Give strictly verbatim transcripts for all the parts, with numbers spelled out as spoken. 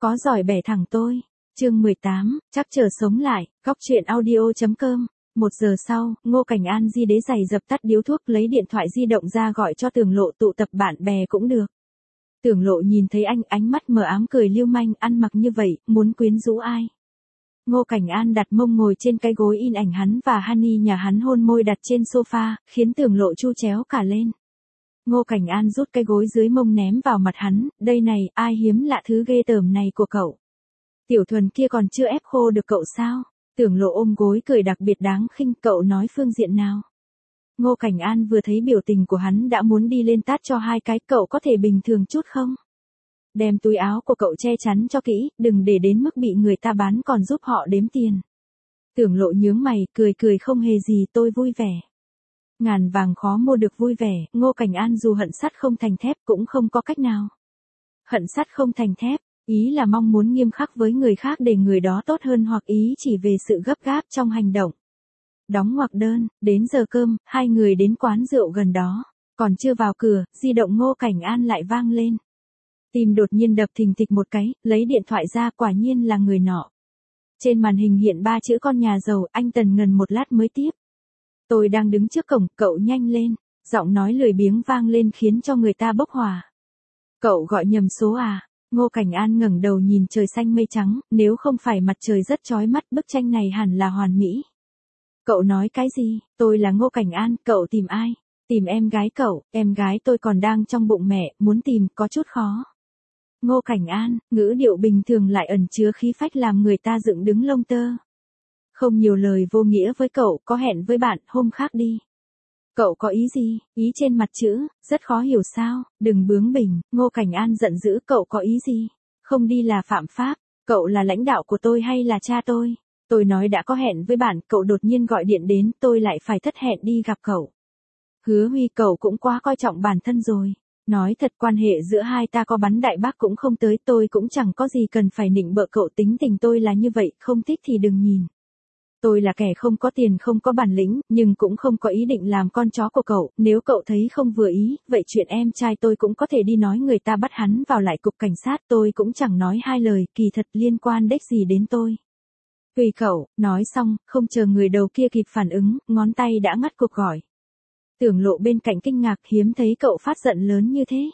có giỏi bẻ thẳng tôi. Chương mười tám, chắc chờ sống lại, góc truyện audio.com. Một giờ sau, Ngô Cảnh An di đế giày dập tắt điếu thuốc, lấy điện thoại di động ra gọi cho Tưởng Lộ tụ tập bạn bè cũng được. Tưởng Lộ nhìn thấy anh, ánh mắt mờ ám cười lưu manh, ăn mặc như vậy, muốn quyến rũ ai. Ngô Cảnh An đặt mông ngồi trên cái gối in ảnh hắn và Honey nhà hắn hôn môi đặt trên sofa, khiến Tưởng Lộ chu chéo cả lên. Ngô Cảnh An rút cái gối dưới mông ném vào mặt hắn, đây này, ai hiếm lạ thứ ghê tởm này của cậu. Tiểu Thuần kia còn chưa ép khô được cậu sao? Tưởng Lộ ôm gối cười đặc biệt đáng khinh, cậu nói phương diện nào? Ngô Cảnh An vừa thấy biểu tình của hắn đã muốn đi lên tát cho hai cái, cậu có thể bình thường chút không? Đem túi áo của cậu che chắn cho kỹ, đừng để đến mức bị người ta bán còn giúp họ đếm tiền. Tưởng Lộ nhướng mày, cười cười không hề gì, tôi vui vẻ. Ngàn vàng khó mua được vui vẻ, Ngô Cảnh An dù hận sắt không thành thép cũng không có cách nào. Hận sắt không thành thép, ý là mong muốn nghiêm khắc với người khác để người đó tốt hơn, hoặc ý chỉ về sự gấp gáp trong hành động. Đóng ngoặc đơn, đến giờ cơm, hai người đến quán rượu gần đó. Còn chưa vào cửa, di động Ngô Cảnh An lại vang lên. Tim đột nhiên đập thình thịch một cái, lấy điện thoại ra, quả nhiên là người nọ. Trên màn hình hiện ba chữ con nhà giàu, anh tần ngần một lát mới tiếp. Tôi đang đứng trước cổng, cậu nhanh lên. Giọng nói lười biếng vang lên khiến cho người ta bốc hỏa. Cậu gọi nhầm số à? Ngô Cảnh An ngẩng đầu nhìn trời xanh mây trắng, nếu không phải mặt trời rất chói mắt, bức tranh này hẳn là hoàn mỹ. Cậu nói cái gì? Tôi là Ngô Cảnh An, cậu tìm ai? Tìm em gái cậu, em gái tôi còn đang trong bụng mẹ, muốn tìm có chút khó. Ngô Cảnh An, ngữ điệu bình thường lại ẩn chứa khí phách làm người ta dựng đứng lông tơ. Không nhiều lời vô nghĩa với cậu, có hẹn với bạn, hôm khác đi. Cậu có ý gì? Ý trên mặt chữ, rất khó hiểu sao? Đừng bướng bỉnh. Ngô Cảnh An giận dữ, cậu có ý gì? Không đi là phạm pháp, cậu là lãnh đạo của tôi hay là cha tôi? Tôi nói đã có hẹn với bạn, cậu đột nhiên gọi điện đến, tôi lại phải thất hẹn đi gặp cậu. Hứa Huy, cậu cũng quá coi trọng bản thân rồi. Nói thật, quan hệ giữa hai ta có bắn đại bác cũng không tới, tôi cũng chẳng có gì cần phải nịnh bợ cậu, tính tình tôi là như vậy, không thích thì đừng nhìn. Tôi là kẻ không có tiền không có bản lĩnh, nhưng cũng không có ý định làm con chó của cậu, nếu cậu thấy không vừa ý, vậy chuyện em trai tôi cũng có thể đi nói người ta bắt hắn vào lại cục cảnh sát, tôi cũng chẳng nói hai lời, kỳ thật liên quan đếch gì đến tôi. Tùy cậu, nói xong, không chờ người đầu kia kịp phản ứng, ngón tay đã ngắt cuộc gọi. Tưởng Lộ bên cạnh kinh ngạc, hiếm thấy cậu phát giận lớn như thế.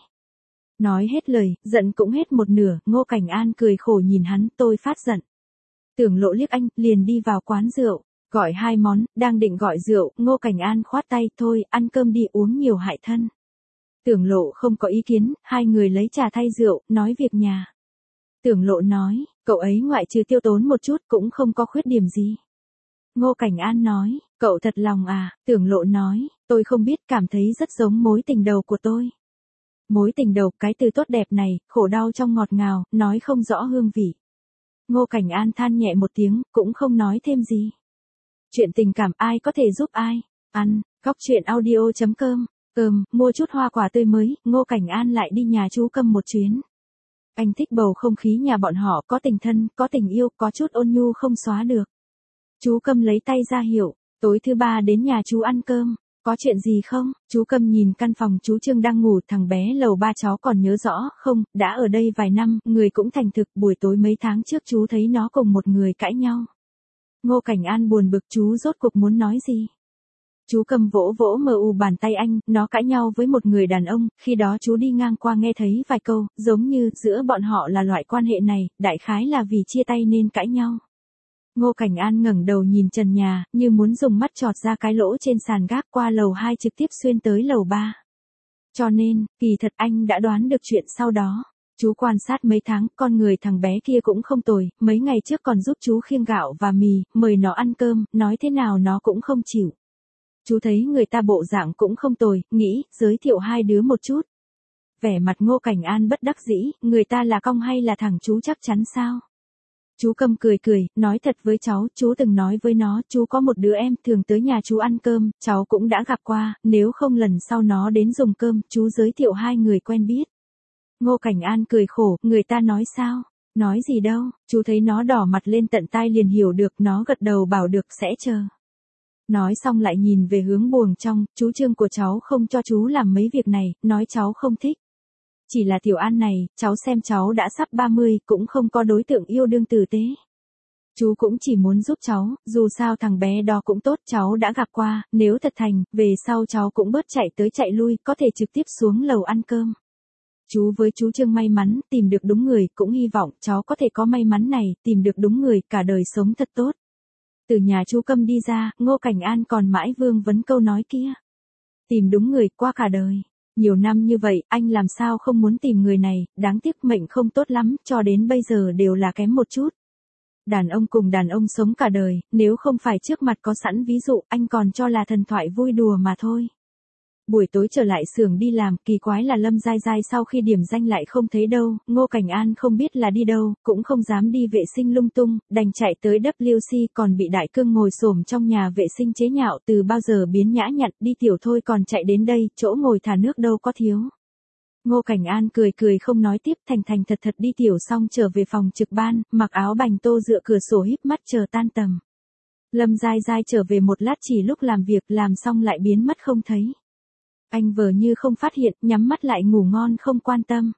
Nói hết lời, giận cũng hết một nửa, Ngô Cảnh An cười khổ nhìn hắn, tôi phát giận. Tưởng Lộ liếc anh, liền đi vào quán rượu, gọi hai món, đang định gọi rượu, Ngô Cảnh An khoát tay, thôi, ăn cơm đi, uống nhiều hại thân. Tưởng Lộ không có ý kiến, hai người lấy trà thay rượu, nói việc nhà. Tưởng Lộ nói, cậu ấy ngoại trừ tiêu tốn một chút cũng không có khuyết điểm gì. Ngô Cảnh An nói, cậu thật lòng à? Tưởng Lộ nói, tôi không biết, cảm thấy rất giống mối tình đầu của tôi. Mối tình đầu, cái từ tốt đẹp này, khổ đau trong ngọt ngào, nói không rõ hương vị. Ngô Cảnh An than nhẹ một tiếng, cũng không nói thêm gì. Chuyện tình cảm ai có thể giúp ai? Ăn, góc truyện audio.com, cơm, mua chút hoa quả tươi mới, Ngô Cảnh An lại đi nhà chú Câm một chuyến. Anh thích bầu không khí nhà bọn họ, có tình thân, có tình yêu, có chút ôn nhu không xóa được. Chú Câm lấy tay ra hiệu, tối thứ ba đến nhà chú ăn cơm, có chuyện gì không? Chú Câm nhìn căn phòng chú Trương đang ngủ, thằng bé lầu ba cháu còn nhớ rõ, không, đã ở đây vài năm, người cũng thành thực, buổi tối mấy tháng trước chú thấy nó cùng một người cãi nhau. Ngô Cảnh An buồn bực, chú rốt cuộc muốn nói gì? Chú Câm vỗ vỗ mờ u bàn tay anh, nó cãi nhau với một người đàn ông, khi đó chú đi ngang qua nghe thấy vài câu, giống như giữa bọn họ là loại quan hệ này, đại khái là vì chia tay nên cãi nhau. Ngô Cảnh An ngẩng đầu nhìn trần nhà, như muốn dùng mắt chọt ra cái lỗ trên sàn gác, qua lầu hai trực tiếp xuyên tới lầu ba. Cho nên, kỳ thật anh đã đoán được chuyện sau đó. Chú quan sát mấy tháng, con người thằng bé kia cũng không tồi, mấy ngày trước còn giúp chú khiêng gạo và mì, mời nó ăn cơm, nói thế nào nó cũng không chịu. Chú thấy người ta bộ dạng cũng không tồi, nghĩ, giới thiệu hai đứa một chút. Vẻ mặt Ngô Cảnh An bất đắc dĩ, người ta là cong hay là thẳng chú chắc chắn sao? Chú Câm cười cười, nói thật với cháu, chú từng nói với nó, chú có một đứa em, thường tới nhà chú ăn cơm, cháu cũng đã gặp qua, nếu không lần sau nó đến dùng cơm, chú giới thiệu hai người quen biết. Ngô Cảnh An cười khổ, người ta nói sao? Nói gì đâu, chú thấy nó đỏ mặt lên tận tai liền hiểu được, nó gật đầu bảo được sẽ chờ. Nói xong lại nhìn về hướng buồng trong, chú Trương của cháu không cho chú làm mấy việc này, nói cháu không thích. Chỉ là Tiểu An này, cháu xem cháu đã sắp ba mươi, cũng không có đối tượng yêu đương tử tế. Chú cũng chỉ muốn giúp cháu, dù sao thằng bé đó cũng tốt, cháu đã gặp qua, nếu thật thành, về sau cháu cũng bớt chạy tới chạy lui, có thể trực tiếp xuống lầu ăn cơm. Chú với chú Trương may mắn, tìm được đúng người, cũng hy vọng cháu có thể có may mắn này, tìm được đúng người, cả đời sống thật tốt. Từ nhà chú Câm đi ra, Ngô Cảnh An còn mãi vương vấn câu nói kia. Tìm đúng người, qua cả đời. Nhiều năm như vậy, anh làm sao không muốn tìm người này, đáng tiếc mệnh không tốt lắm, cho đến bây giờ đều là kém một chút. Đàn ông cùng đàn ông sống cả đời, nếu không phải trước mặt có sẵn ví dụ, anh còn cho là thần thoại vui đùa mà thôi. Buổi tối trở lại xưởng đi làm, kỳ quái là Lâm Giai Giai sau khi điểm danh lại không thấy đâu, Ngô Cảnh An không biết là đi đâu, cũng không dám đi vệ sinh lung tung, đành chạy tới W C, còn bị Đại Cương ngồi xổm trong nhà vệ sinh chế nhạo, từ bao giờ biến nhã nhặn, đi tiểu thôi còn chạy đến đây, chỗ ngồi thả nước đâu có thiếu. Ngô Cảnh An cười cười không nói tiếp, thành thành thật thật đi tiểu xong trở về phòng trực ban, mặc áo bành tô dựa cửa sổ híp mắt chờ tan tầm. Lâm Giai Giai trở về một lát chỉ lúc làm việc, làm xong lại biến mất không thấy. Anh vờ như không phát hiện, nhắm mắt lại ngủ ngon không quan tâm.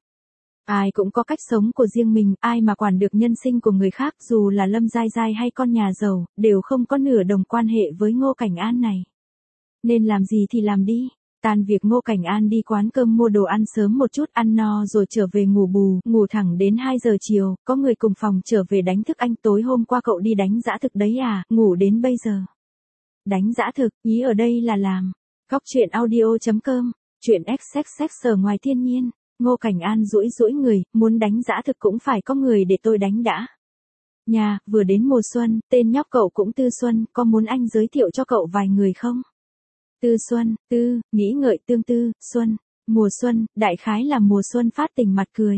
Ai cũng có cách sống của riêng mình, ai mà quản được nhân sinh của người khác, dù là Lâm Giai Giai hay con nhà giàu, đều không có nửa đồng quan hệ với Ngô Cảnh An này. Nên làm gì thì làm đi. Tan việc Ngô Cảnh An đi quán cơm mua đồ ăn sớm một chút, ăn no rồi trở về ngủ bù, ngủ thẳng đến hai giờ chiều, có người cùng phòng trở về đánh thức anh, tối hôm qua cậu đi đánh dã thực đấy à, ngủ đến bây giờ. Đánh dã thực, ý ở đây là làm. Góc truyện audio chấm com, chuyện xx sở ngoài thiên nhiên, Ngô Cảnh An duỗi duỗi người, muốn đánh dã thực cũng phải có người để tôi đánh đã. Nhà, vừa đến mùa xuân, tên nhóc cậu cũng Tư Xuân, có muốn anh giới thiệu cho cậu vài người không? Tư Xuân, Tư, nghĩ ngợi tương tư, Xuân, mùa xuân, đại khái là mùa xuân phát tình mặt cười.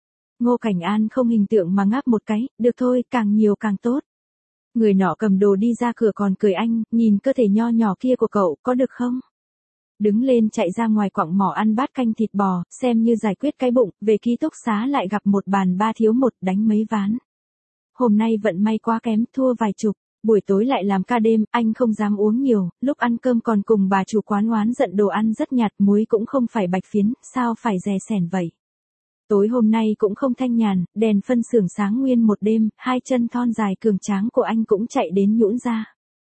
Ngô Cảnh An không hình tượng mà ngáp một cái, được thôi, càng nhiều càng tốt. Người nọ cầm đồ đi ra cửa còn cười anh, nhìn cơ thể nho nhỏ kia của cậu, có được không? Đứng lên chạy ra ngoài quặng mỏ ăn bát canh thịt bò, xem như giải quyết cái bụng, về ký túc xá lại gặp một bàn ba thiếu một, đánh mấy ván. Hôm nay vận may quá kém, thua vài chục. Buổi tối lại làm ca đêm, anh không dám uống nhiều, lúc ăn cơm còn cùng bà chủ quán oán giận đồ ăn rất nhạt, muối cũng không phải bạch phiến, sao phải dè sẻn vậy. Tối hôm nay cũng không thanh nhàn, đèn phân xưởng sáng nguyên một đêm, hai chân thon dài cường tráng của anh cũng chạy đến nhũn ra.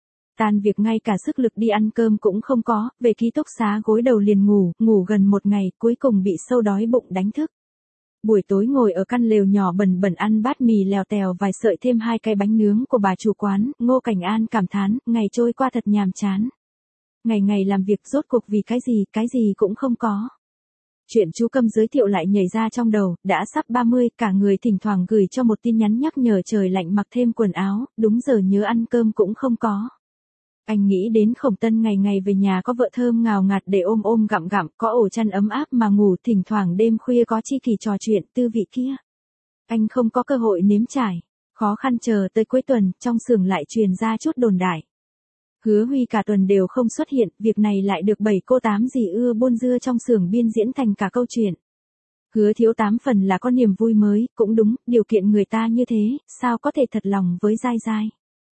Tan việc ngay cả sức lực đi ăn cơm cũng không có, về ký túc xá gối đầu liền ngủ, ngủ gần một ngày, cuối cùng bị sâu đói bụng đánh thức. Buổi tối ngồi ở căn lều nhỏ bẩn bẩn ăn bát mì lèo tèo vài sợi thêm hai cái bánh nướng của bà chủ quán, Ngô Cảnh An cảm thán, ngày trôi qua thật nhàm chán. Ngày ngày làm việc rốt cuộc vì cái gì, cái gì cũng không có. Chuyện chú Câm giới thiệu lại nhảy ra trong đầu, đã sắp ba mươi, cả người thỉnh thoảng gửi cho một tin nhắn nhắc nhở trời lạnh mặc thêm quần áo, đúng giờ nhớ ăn cơm cũng không có. Anh nghĩ đến Khổng Tân ngày ngày về nhà có vợ thơm ngào ngạt để ôm ôm gặm gặm, có ổ chăn ấm áp mà ngủ, thỉnh thoảng đêm khuya có chi kỷ trò chuyện, tư vị kia. Anh không có cơ hội nếm trải, khó khăn chờ tới cuối tuần, trong xưởng lại truyền ra chút đồn đại. Hứa Huy cả tuần đều không xuất hiện, việc này lại được bảy cô tám dì ưa buôn dưa trong xưởng biên diễn thành cả câu chuyện. Hứa thiếu tám phần là có niềm vui mới, cũng đúng, điều kiện người ta như thế, sao có thể thật lòng với Giai Giai.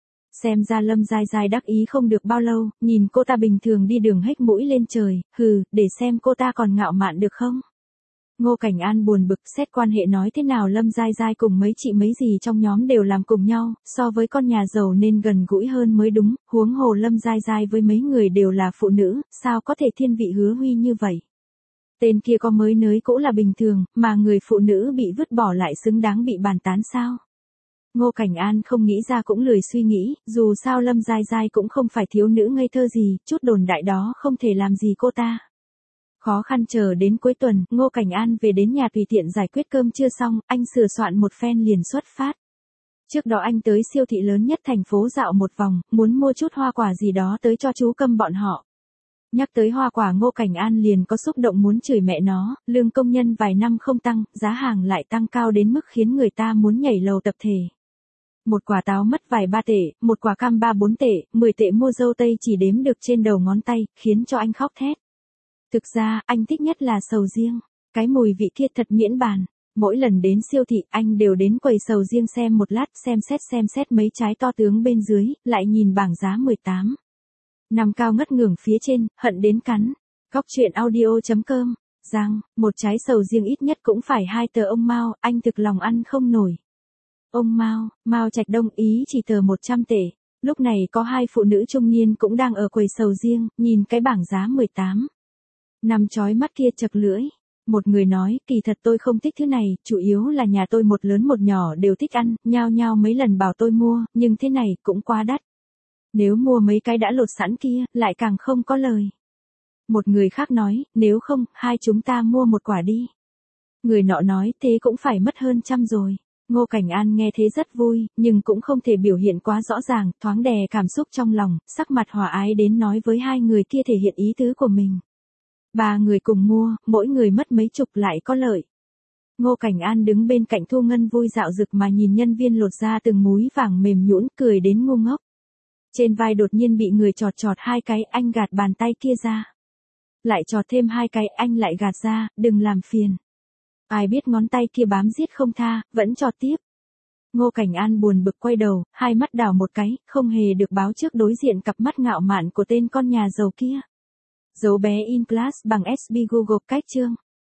Xem ra Lâm Giai Giai đắc ý không được bao lâu, nhìn cô ta bình thường đi đường hếch mũi lên trời, hừ, để xem cô ta còn ngạo mạn được không. Ngô Cảnh An buồn bực, xét quan hệ nói thế nào Lâm Giai Giai cùng mấy chị mấy gì trong nhóm đều làm cùng nhau, so với con nhà giàu nên gần gũi hơn mới đúng, huống hồ Lâm Giai Giai với mấy người đều là phụ nữ, sao có thể thiên vị Hứa Huy như vậy. Tên kia có mới nới cũ là bình thường, mà người phụ nữ bị vứt bỏ lại xứng đáng bị bàn tán sao. Ngô Cảnh An không nghĩ ra cũng lười suy nghĩ, dù sao Lâm Giai Giai cũng không phải thiếu nữ ngây thơ gì, chút đồn đại đó không thể làm gì cô ta. Khó khăn chờ đến cuối tuần, Ngô Cảnh An về đến nhà tùy tiện giải quyết cơm chưa xong, anh sửa soạn một phen liền xuất phát. Trước đó anh tới siêu thị lớn nhất thành phố dạo một vòng, muốn mua chút hoa quả gì đó tới cho chú Câm bọn họ. Nhắc tới hoa quả Ngô Cảnh An liền có xúc động muốn chửi mẹ nó, lương công nhân vài năm không tăng, giá hàng lại tăng cao đến mức khiến người ta muốn nhảy lầu tập thể. Một quả táo mất vài ba tệ, một quả cam ba bốn tệ, mười tệ mua dâu tây chỉ đếm được trên đầu ngón tay, khiến cho anh khóc thét. Thực ra, anh thích nhất là sầu riêng. Cái mùi vị kia thật miễn bàn. Mỗi lần đến siêu thị, anh đều đến quầy sầu riêng xem một lát, xem xét xem xét mấy trái to tướng bên dưới, lại nhìn bảng giá mười tám. Nằm cao ngất ngưởng phía trên, hận đến cắn. Góc truyện audio chấm com Giang, một trái sầu riêng ít nhất cũng phải hai tờ ông Mao, anh thực lòng ăn không nổi. Ông Mao, Mao Trạch Đông ý chỉ tờ một trăm tệ. Lúc này có hai phụ nữ trung niên cũng đang ở quầy sầu riêng, nhìn cái bảng giá mười tám. Nằm chói mắt kia chật lưỡi. Một người nói, kỳ thật tôi không thích thứ này, chủ yếu là nhà tôi một lớn một nhỏ đều thích ăn, nhao nhao mấy lần bảo tôi mua, nhưng thế này cũng quá đắt. Nếu mua mấy cái đã lột sẵn kia, lại càng không có lời. Một người khác nói, nếu không, hai chúng ta mua một quả đi. Người nọ nói, thế cũng phải mất hơn trăm rồi. Ngô Cảnh An nghe thế rất vui, nhưng cũng không thể biểu hiện quá rõ ràng, thoáng đè cảm xúc trong lòng, sắc mặt hòa ái đến nói với hai người kia thể hiện ý tứ của mình. Ba người cùng mua, mỗi người mất mấy chục lại có lợi. Ngô Cảnh An đứng bên cạnh Thu Ngân vui dạo rực mà nhìn nhân viên lột ra từng múi vàng mềm nhũn, cười đến ngu ngốc. Trên vai đột nhiên bị người chọt chọt hai cái, anh gạt bàn tay kia ra. Lại chọt thêm hai cái, anh lại gạt ra, đừng làm phiền. Ai biết ngón tay kia bám giết không tha, vẫn chọt tiếp. Ngô Cảnh An buồn bực quay đầu, hai mắt đảo một cái, không hề được báo trước đối diện cặp mắt ngạo mạn của tên con nhà giàu kia. Dấu bé in class bằng ét bê Google cách chương.